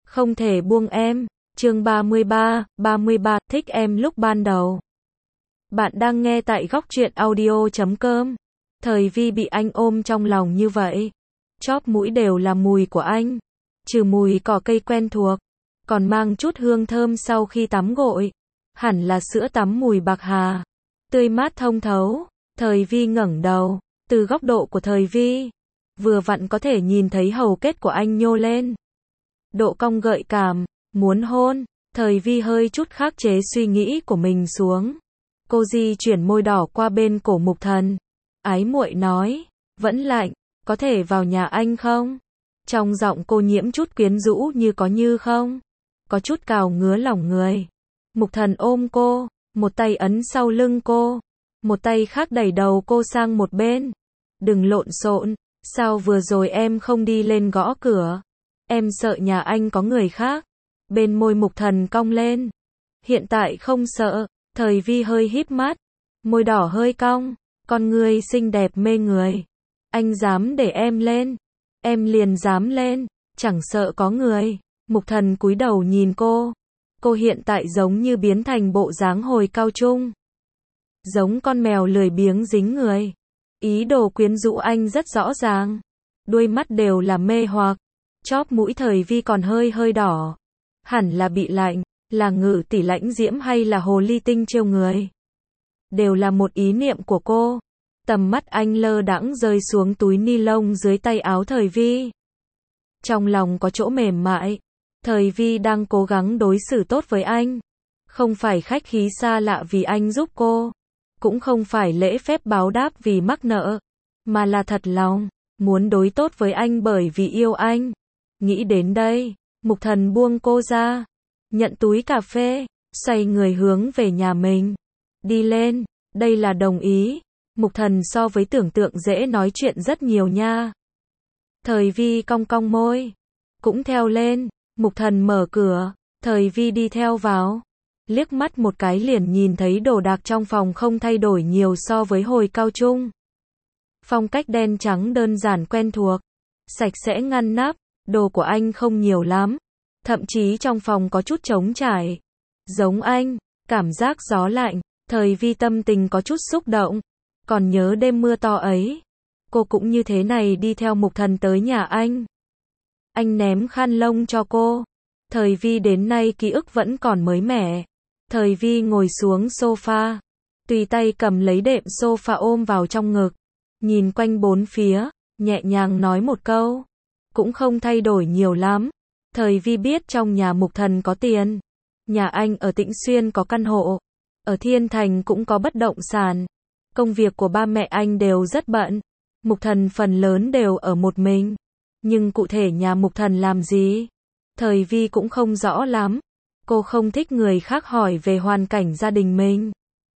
Không thể buông em. Chương 33, thích em lúc ban đầu. Bạn đang nghe tại góc truyện audio.com. Thời Vi bị anh ôm trong lòng như vậy. Chóp mũi đều là mùi của anh. Trừ mùi cỏ cây quen thuộc, còn mang chút hương thơm sau khi tắm gội. Hẳn là sữa tắm mùi bạc hà. Tươi mát thông thấu. Thời Vi ngẩng đầu. Từ góc độ của Thời Vi, vừa vặn có thể nhìn thấy hầu kết của anh nhô lên. Độ cong gợi cảm, muốn hôn. Thời Vi hơi chút khắc chế suy nghĩ của mình xuống. Cô di chuyển môi đỏ qua bên cổ Mục Thần. Ái muội nói, vẫn lạnh, có thể vào nhà anh không? Trong giọng cô nhiễm chút quyến rũ như có như không. Có chút cào ngứa lòng người. Mục Thần ôm cô, một tay ấn sau lưng cô, một tay khác đẩy đầu cô sang một bên. Đừng lộn xộn, sao vừa rồi em không đi lên gõ cửa? Em sợ nhà anh có người khác. Bên môi Mục Thần cong lên. Hiện tại không sợ. Thời Vi hơi híp mắt, môi đỏ hơi cong, con ngươi xinh đẹp mê người. Anh dám để em lên, em liền dám lên, chẳng sợ có người. Mục Thần cúi đầu nhìn cô. Cô hiện tại giống như biến thành bộ dáng hồi cao trung. Giống con mèo lười biếng dính người. Ý đồ quyến rũ anh rất rõ ràng. Đuôi mắt đều là mê hoặc. Chóp mũi Thời Vi còn hơi đỏ. Hẳn là bị lạnh, là Ngự tỷ lãnh diễm hay là hồ ly tinh trêu người. Đều là một ý niệm của cô. Tầm mắt anh lơ đãng rơi xuống túi ni lông dưới tay áo Thời Vi. Trong lòng có chỗ mềm mại. Thời Vi đang cố gắng đối xử tốt với anh. Không phải khách khí xa lạ vì anh giúp cô. Cũng không phải lễ phép báo đáp vì mắc nợ. Mà là thật lòng, muốn đối tốt với anh bởi vì yêu anh. Nghĩ đến đây, Mục Thần buông cô ra. Nhận túi cà phê, xoay người hướng về nhà mình. Đi lên, đây là đồng ý. Mục Thần so với tưởng tượng dễ nói chuyện rất nhiều nha. Thời Vi cong cong môi. Cũng theo lên. Mục Thần mở cửa. Thời Vi đi theo vào. Liếc mắt một cái liền nhìn thấy đồ đạc trong phòng không thay đổi nhiều so với hồi cao trung. Phong cách đen trắng đơn giản quen thuộc. Sạch sẽ ngăn nắp. Đồ của anh không nhiều lắm. Thậm chí trong phòng có chút trống trải. Giống anh, cảm giác gió lạnh. Thời Vi tâm tình có chút xúc động. Còn nhớ đêm mưa to ấy. Cô cũng như thế này đi theo Mục Thần tới nhà anh. Anh ném khăn lông cho cô. Thời Vi đến nay ký ức vẫn còn mới mẻ. Thời Vi ngồi xuống sofa. Tùy tay cầm lấy đệm sofa ôm vào trong ngực. Nhìn quanh bốn phía, nhẹ nhàng nói một câu. Cũng không thay đổi nhiều lắm. Thời Vi biết trong nhà Mục Thần có tiền. Nhà anh ở Tĩnh Xuyên có căn hộ. Ở Thiên Thành cũng có bất động sản. Công việc của ba mẹ anh đều rất bận. Mục Thần phần lớn đều ở một mình. Nhưng cụ thể nhà Mục Thần làm gì? Thời Vi cũng không rõ lắm. Cô không thích người khác hỏi về hoàn cảnh gia đình mình.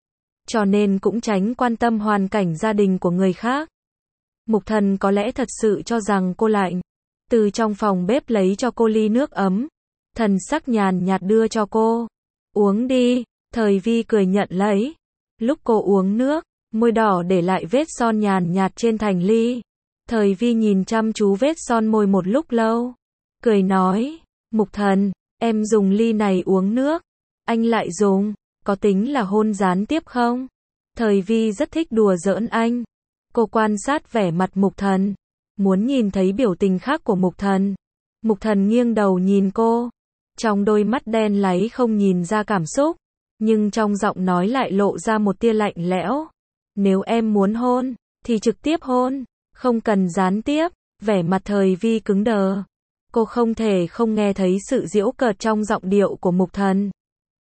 Cho nên cũng tránh quan tâm hoàn cảnh gia đình của người khác. Mục Thần có lẽ thật sự cho rằng cô lạnh. Từ trong phòng bếp lấy cho cô ly nước ấm. Thần sắc nhàn nhạt đưa cho cô. Uống đi. Thời Vi cười nhận lấy. Lúc cô uống nước, môi đỏ để lại vết son nhàn nhạt trên thành ly. Thời Vi nhìn chăm chú vết son môi một lúc lâu. Cười nói, Mục Thần, em dùng ly này uống nước. Anh lại dùng, có tính là hôn gián tiếp không? Thời Vi rất thích đùa giỡn anh. Cô quan sát vẻ mặt Mục Thần. Muốn nhìn thấy biểu tình khác của Mục Thần. Mục Thần nghiêng đầu nhìn cô. Trong đôi mắt đen láy không nhìn ra cảm xúc. Nhưng trong giọng nói lại lộ ra một tia lạnh lẽo. Nếu em muốn hôn, thì trực tiếp hôn. Không cần gián tiếp. Vẻ mặt Thời Vi cứng đờ. Cô không thể không nghe thấy sự giễu cợt trong giọng điệu của Mục Thần.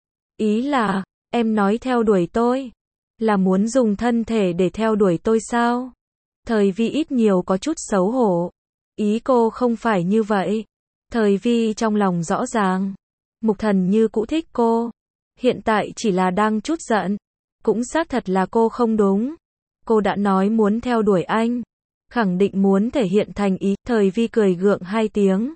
Ý là, em nói theo đuổi tôi. Là muốn dùng thân thể để theo đuổi tôi sao? Thời Vi ít nhiều có chút xấu hổ. Ý cô không phải như vậy. Thời Vi trong lòng rõ ràng. Mục Thần như cũ thích cô. Hiện tại chỉ là đang chút giận. Cũng xác thật là cô không đúng. Cô đã nói muốn theo đuổi anh. Khẳng định muốn thể hiện thành ý. Thời Vi cười gượng hai tiếng.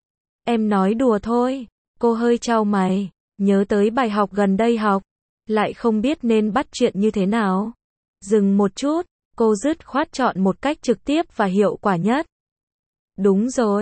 Em nói đùa thôi. Cô hơi chau mày. Nhớ tới bài học gần đây học. Lại không biết nên bắt chuyện như thế nào. Dừng một chút. Cô dứt khoát chọn một cách trực tiếp và hiệu quả nhất. Đúng rồi.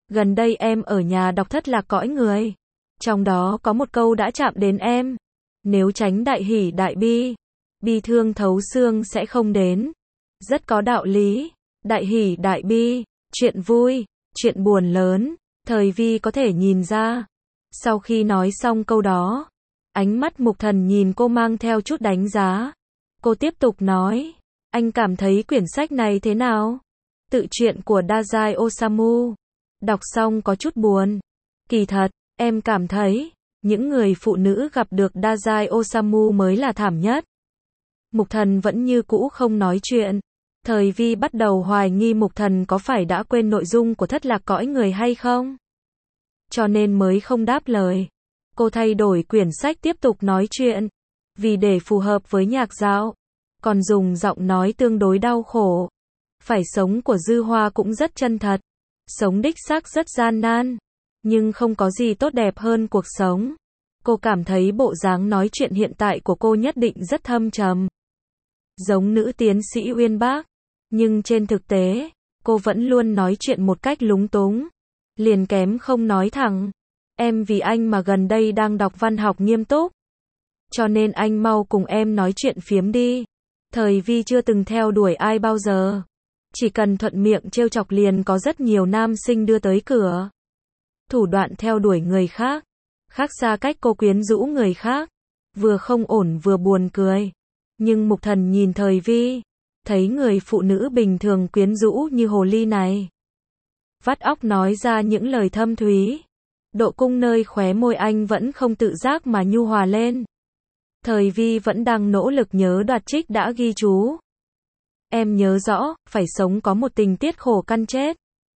gần đây em ở nhà đọc Thất Lạc Cõi Người. Trong đó có một câu đã chạm đến em. Nếu tránh đại hỷ đại bi, bi thương thấu xương sẽ không đến. Rất có đạo lý. Đại hỷ đại bi, chuyện vui, chuyện buồn lớn, Thời Vi có thể nhìn ra. Sau khi nói xong câu đó, ánh mắt Mục Thần nhìn cô mang theo chút đánh giá. Cô tiếp tục nói, anh cảm thấy quyển sách này thế nào? Tự truyện của Dazai Osamu. Đọc xong có chút buồn. Kỳ thật, em cảm thấy, những người phụ nữ gặp được Dazai Osamu mới là thảm nhất. Mục Thần vẫn như cũ không nói chuyện. Thời Vi bắt đầu hoài nghi Mục Thần có phải đã quên nội dung của Thất Lạc Cõi Người hay không? Cho nên mới không đáp lời. Cô thay đổi quyển sách tiếp tục nói chuyện. Vì để phù hợp với nhạc dạo, còn dùng giọng nói tương đối đau khổ. Phải sống của Dư Hoa cũng rất chân thật. Sống đích xác rất gian nan. Nhưng không có gì tốt đẹp hơn cuộc sống. Cô cảm thấy bộ dáng nói chuyện hiện tại của cô nhất định rất thâm trầm. Giống nữ tiến sĩ uyên bác. Nhưng trên thực tế, cô vẫn luôn nói chuyện một cách lúng túng. Liền kém không nói thẳng. Em vì anh mà gần đây đang đọc văn học nghiêm túc. Cho nên anh mau cùng em nói chuyện phiếm đi. Thời Vi chưa từng theo đuổi ai bao giờ. Chỉ cần thuận miệng trêu chọc liền có rất nhiều nam sinh đưa tới cửa. Thủ đoạn theo đuổi người khác. Khác xa cách cô quyến rũ người khác. Vừa không ổn vừa buồn cười. Nhưng Mục Thần nhìn Thời Vi. Thấy người phụ nữ bình thường quyến rũ như hồ ly này. Vắt óc nói ra những lời thâm thúy. Độ cung nơi khóe môi anh vẫn không tự giác mà nhu hòa lên. Thời Vi vẫn đang nỗ lực nhớ đoạt trích đã ghi chú. Em nhớ rõ, phải sống có một tình tiết khổ căn chết.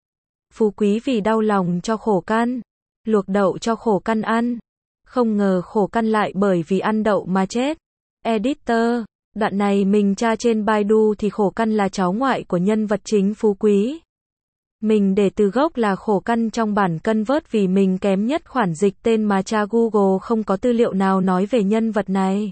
Phú Quý vì đau lòng cho khổ căn, luộc đậu cho khổ căn ăn. Không ngờ khổ căn lại bởi vì ăn đậu mà chết. Editor, đoạn này mình tra trên Baidu thì khổ căn là cháu ngoại của nhân vật chính Phú Quý. Mình để từ gốc là khổ căn trong bản cân vớt vì mình kém nhất khoản dịch tên mà tra Google không có tư liệu nào nói về nhân vật này.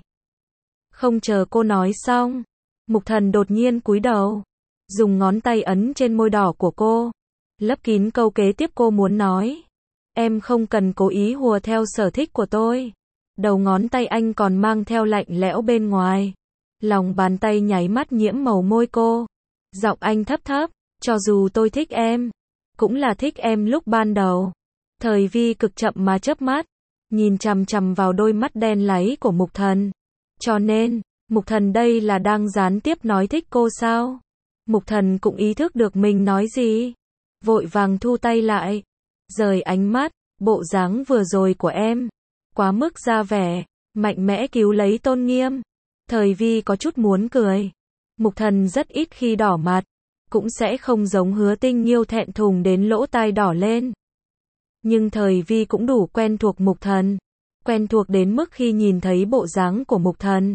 Không chờ cô nói xong, Mục Thần đột nhiên cúi đầu, dùng ngón tay ấn trên môi đỏ của cô, lấp kín câu kế tiếp cô muốn nói. Em không cần cố ý hùa theo sở thích của tôi. Đầu ngón tay anh còn mang theo lạnh lẽo bên ngoài. Lòng bàn tay nháy mắt nhiễm màu môi cô. Giọng anh thấp thấp, cho dù tôi thích em, cũng là thích em lúc ban đầu. Thời Vi cực chậm mà chớp mắt, nhìn chằm chằm vào đôi mắt đen láy của Mục Thần. Cho nên, Mục Thần đây là đang gián tiếp nói thích cô sao? Mục Thần cũng ý thức được mình nói gì. Vội vàng thu tay lại. Rời ánh mắt, bộ dáng vừa rồi của em. Quá mức ra vẻ, mạnh mẽ cứu lấy tôn nghiêm. Thời Vi có chút muốn cười. Mục Thần rất ít khi đỏ mặt. Cũng sẽ không giống Hứa Tinh Nhiêu thẹn thùng đến lỗ tai đỏ lên. Nhưng Thời Vi cũng đủ quen thuộc Mục Thần. Quen thuộc đến mức khi nhìn thấy bộ dáng của Mục Thần,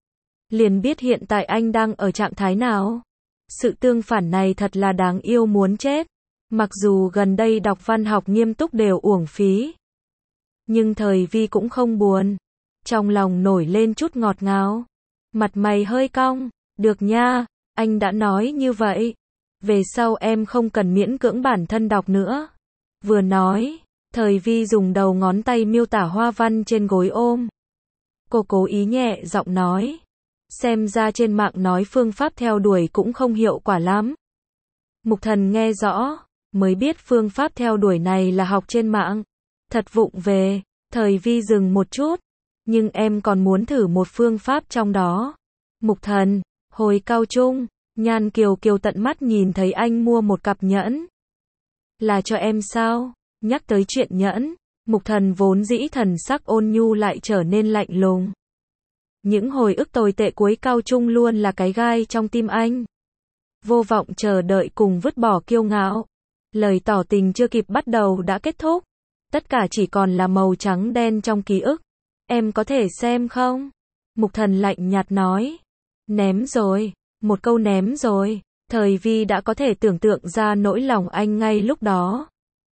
liền biết hiện tại anh đang ở trạng thái nào. Sự tương phản này thật là đáng yêu muốn chết. Mặc dù gần đây đọc văn học nghiêm túc đều uổng phí. Nhưng Thời Vi cũng không buồn. Trong lòng nổi lên chút ngọt ngào. Mặt mày hơi cong. Được nha, anh đã nói như vậy. Về sau em không cần miễn cưỡng bản thân đọc nữa. Vừa nói, Thời Vi dùng đầu ngón tay miêu tả hoa văn trên gối ôm. Cô cố ý nhẹ giọng nói. Xem ra trên mạng nói phương pháp theo đuổi cũng không hiệu quả lắm. Mục Thần nghe rõ, mới biết phương pháp theo đuổi này là học trên mạng. Thật vụng về. Thời Vi dừng một chút. Nhưng em còn muốn thử một phương pháp trong đó. Mục Thần, hồi cao trung, Nhan Kiều Kiều tận mắt nhìn thấy anh mua một cặp nhẫn. Là cho em sao? Nhắc tới chuyện nhẫn, Mục Thần vốn dĩ thần sắc ôn nhu lại trở nên lạnh lùng. Những hồi ức tồi tệ cuối cao trung luôn là cái gai trong tim anh. Vô vọng chờ đợi cùng vứt bỏ kiêu ngạo. Lời tỏ tình chưa kịp bắt đầu đã kết thúc. Tất cả chỉ còn là màu trắng đen trong ký ức. Em có thể xem không? Mục Thần lạnh nhạt nói. Ném rồi. Một câu ném rồi. Thời Vi đã có thể tưởng tượng ra nỗi lòng anh ngay lúc đó.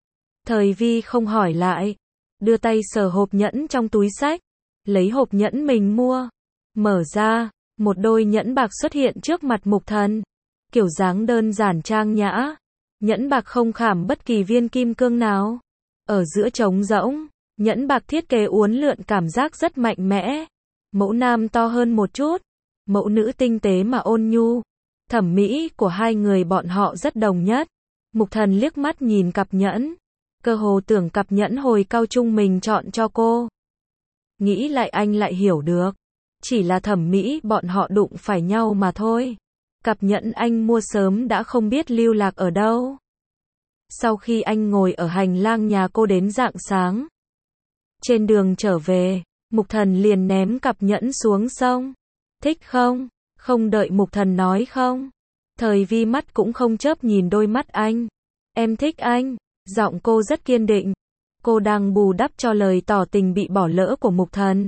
Thời Vi không hỏi lại. Đưa tay sờ hộp nhẫn trong túi xách. Lấy hộp nhẫn mình mua. Mở ra. Một đôi nhẫn bạc xuất hiện trước mặt Mục Thần. Kiểu dáng đơn giản trang nhã. Nhẫn bạc không khảm bất kỳ viên kim cương nào. Ở giữa trống rỗng, nhẫn bạc thiết kế uốn lượn cảm giác rất mạnh mẽ. Mẫu nam to hơn một chút, mẫu nữ tinh tế mà ôn nhu. Thẩm mỹ của hai người bọn họ rất đồng nhất. Mục Thần liếc mắt nhìn cặp nhẫn, cơ hồ tưởng cặp nhẫn hồi cao trung mình chọn cho cô. Nghĩ lại anh lại hiểu được, chỉ là thẩm mỹ bọn họ đụng phải nhau mà thôi. Cặp nhẫn anh mua sớm đã không biết lưu lạc ở đâu. Sau khi anh ngồi ở hành lang nhà cô đến rạng sáng, trên đường trở về, Mục Thần liền ném cặp nhẫn xuống sông. Thích không? Không đợi Mục Thần nói không, Thời Vi mắt cũng không chớp nhìn đôi mắt anh. Em thích anh. Giọng cô rất kiên định. Cô đang bù đắp cho lời tỏ tình bị bỏ lỡ của Mục Thần.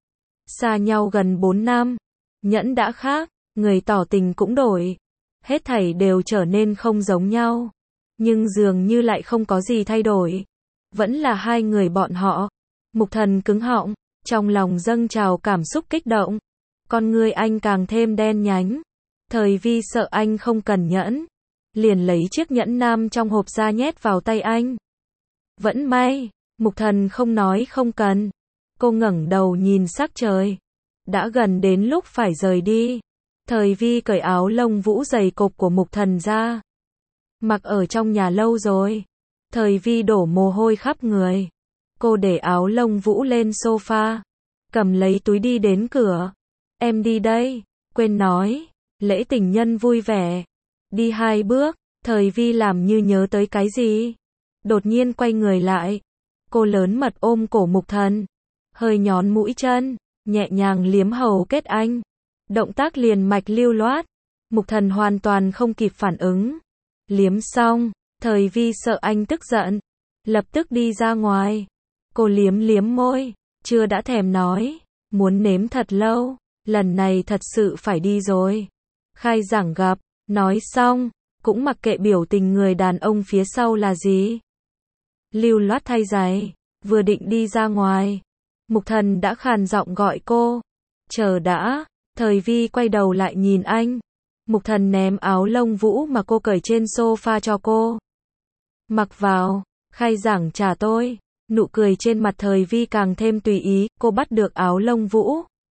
Xa nhau gần 4 năm, nhẫn đã khác, người tỏ tình cũng đổi. Hết thảy đều trở nên không giống nhau. Nhưng dường như lại không có gì thay đổi. Vẫn là hai người bọn họ. Mục Thần cứng họng, trong lòng dâng trào cảm xúc kích động. Con người anh càng thêm đen nhánh. Thời Vi sợ anh không cần nhẫn, liền lấy chiếc nhẫn nam trong hộp ra nhét vào tay anh. Vẫn may, Mục Thần không nói không cần. Cô ngẩng đầu nhìn sắc trời. Đã gần đến lúc phải rời đi. Thời Vi cởi áo lông vũ dày cộp của Mục Thần ra. Mặc ở trong nhà lâu rồi. Thời Vi đổ mồ hôi khắp người. Cô để áo lông vũ lên sofa, cầm lấy túi đi đến cửa. Em đi đây, quên nói, lễ tình nhân vui vẻ. Đi 2 bước, Thời Vi làm như nhớ tới cái gì. Đột nhiên quay người lại. Cô lớn mật ôm cổ Mục Thần, hơi nhón mũi chân, nhẹ nhàng liếm hầu kết anh. Động tác liền mạch lưu loát. Mục Thần hoàn toàn không kịp phản ứng. Liếm xong, Thời Vi sợ anh tức giận, lập tức đi ra ngoài. Cô liếm liếm môi, chưa đã thèm nói, muốn nếm thật lâu, lần này thật sự phải đi rồi. Khai giảng gặp, nói xong, cũng mặc kệ biểu tình người đàn ông phía sau là gì. Lưu loát thay giày, vừa định đi ra ngoài, Mục Thần đã khàn giọng gọi cô. Chờ đã. Thời Vi quay đầu lại nhìn anh. Mục Thần ném áo lông vũ mà cô cởi trên sofa cho cô. Mặc vào, khai giảng trả tôi. Nụ cười trên mặt Thời Vi càng thêm tùy ý, cô bắt được áo lông vũ,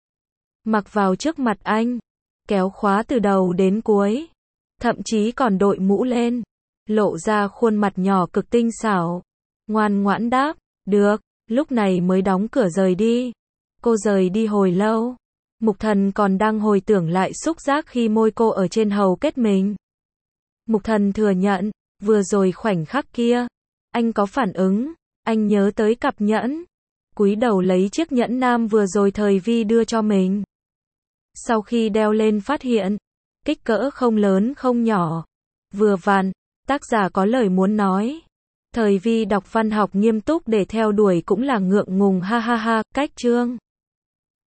mặc vào trước mặt anh, kéo khóa từ đầu đến cuối, thậm chí còn đội mũ lên, lộ ra khuôn mặt nhỏ cực tinh xảo. Ngoan ngoãn đáp, được, lúc này mới đóng cửa rời đi. Cô rời đi hồi lâu, Mục Thần còn đang hồi tưởng lại xúc giác khi môi cô ở trên hầu kết mình. Mục Thần thừa nhận, vừa rồi khoảnh khắc kia, anh có phản ứng. Anh nhớ tới cặp nhẫn, cúi đầu lấy chiếc nhẫn nam vừa rồi Thời Vi đưa cho mình. Sau khi đeo lên phát hiện, kích cỡ không lớn không nhỏ, vừa vặn, tác giả có lời muốn nói. Thời Vi đọc văn học nghiêm túc để theo đuổi cũng là ngượng ngùng ha ha ha, cách chương.